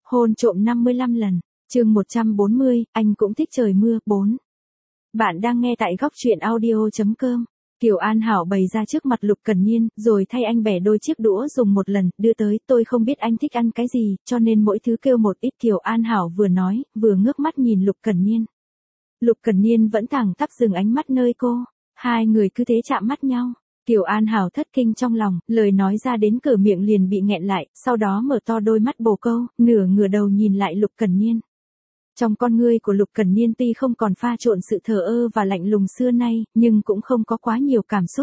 Hôn trộm 55 lần. Chương 140, anh cũng thích trời mưa. 4. Bạn đang nghe tại góc truyện audio.com. Kiều An Hảo bày ra trước mặt Lục Cẩn Niên, rồi thay anh bẻ đôi chiếc đũa dùng một lần, đưa tới. Tôi không biết anh thích ăn cái gì, cho nên mỗi thứ kêu một ít. Kiều An Hảo vừa nói, vừa ngước mắt nhìn Lục Cẩn Niên. Lục Cẩn Niên vẫn thẳng tắp dừng ánh mắt nơi cô. Hai người cứ thế chạm mắt nhau. Kiều An Hảo thất kinh trong lòng, lời nói ra đến cửa miệng liền bị nghẹn lại, sau đó mở to đôi mắt bồ câu, ngửa đầu nhìn lại Lục Cẩn Niên. Trong con ngươi của Lục Cẩn Niên tuy không còn pha trộn sự thờ ơ và lạnh lùng xưa nay, nhưng cũng không có quá nhiều cảm xúc.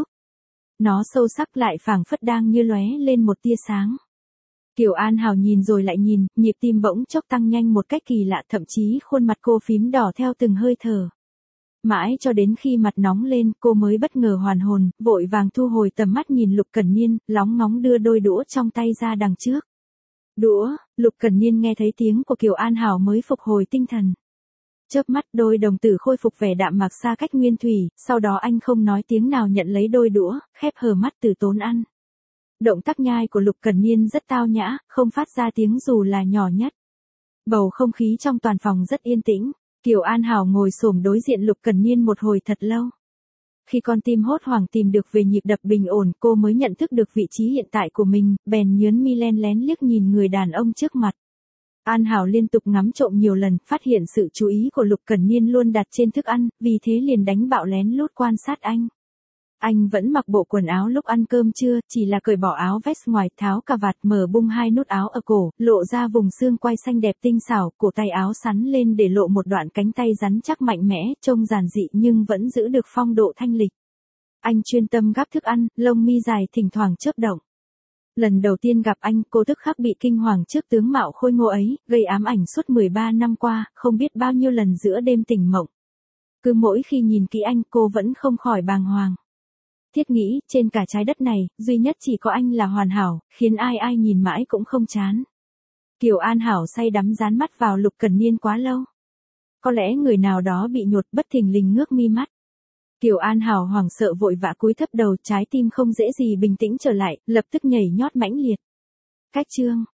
Nó sâu sắc lại phảng phất đang như lóe lên một tia sáng. Kiều An Hảo nhìn rồi lại nhìn, nhịp tim bỗng chốc tăng nhanh một cách kỳ lạ, thậm chí khuôn mặt cô phím đỏ theo từng hơi thở. Mãi cho đến khi mặt nóng lên, cô mới bất ngờ hoàn hồn, vội vàng thu hồi tầm mắt nhìn Lục Cẩn Niên, lóng ngóng đưa đôi đũa trong tay ra đằng trước. Đũa, Lục Cẩn Niên nghe thấy tiếng của Kiều An Hảo mới phục hồi tinh thần. Chớp mắt đôi đồng tử khôi phục vẻ đạm mạc xa cách nguyên thủy, sau đó anh không nói tiếng nào nhận lấy đôi đũa, khép hờ mắt từ tốn ăn. Động tác nhai của Lục Cẩn Niên rất tao nhã, không phát ra tiếng dù là nhỏ nhất. Bầu không khí trong toàn phòng rất yên tĩnh. Kiều An Hảo ngồi xổm đối diện Lục Cẩn Niên một hồi thật lâu. Khi con tim hốt hoảng tìm được về nhịp đập bình ổn, cô mới nhận thức được vị trí hiện tại của mình, bèn nhướng mi len lén liếc nhìn người đàn ông trước mặt. An Hảo liên tục ngắm trộm nhiều lần, phát hiện sự chú ý của Lục Cẩn Niên luôn đặt trên thức ăn, vì thế liền đánh bạo lén lút quan sát anh. Anh vẫn mặc bộ quần áo lúc ăn cơm trưa, chỉ là cởi bỏ áo vest ngoài, tháo cà vạt, mở bung hai nút áo ở cổ, lộ ra vùng xương quai xanh đẹp tinh xảo, cổ tay áo sắn lên để lộ một đoạn cánh tay rắn chắc mạnh mẽ, trông giản dị nhưng vẫn giữ được phong độ thanh lịch. Anh chuyên tâm gắp thức ăn, lông mi dài thỉnh thoảng chớp động. Lần đầu tiên gặp anh, cô tức khắc bị kinh hoàng trước tướng mạo khôi ngô ấy, gây ám ảnh suốt 13 năm qua, không biết bao nhiêu lần giữa đêm tỉnh mộng. Cứ mỗi khi nhìn kỹ anh, cô vẫn không khỏi bàng hoàng. Thiết nghĩ, trên cả trái đất này, duy nhất chỉ có anh là hoàn hảo, khiến ai nhìn mãi cũng không chán. Kiều An Hảo say đắm dán mắt vào Lục Cẩn Niên quá lâu. Có lẽ người nào đó bị nhột, bất thình lình ngước mi mắt. Kiều An Hảo hoảng sợ vội vã cúi thấp đầu, trái tim không dễ gì bình tĩnh trở lại, lập tức nhảy nhót mãnh liệt. Cách chương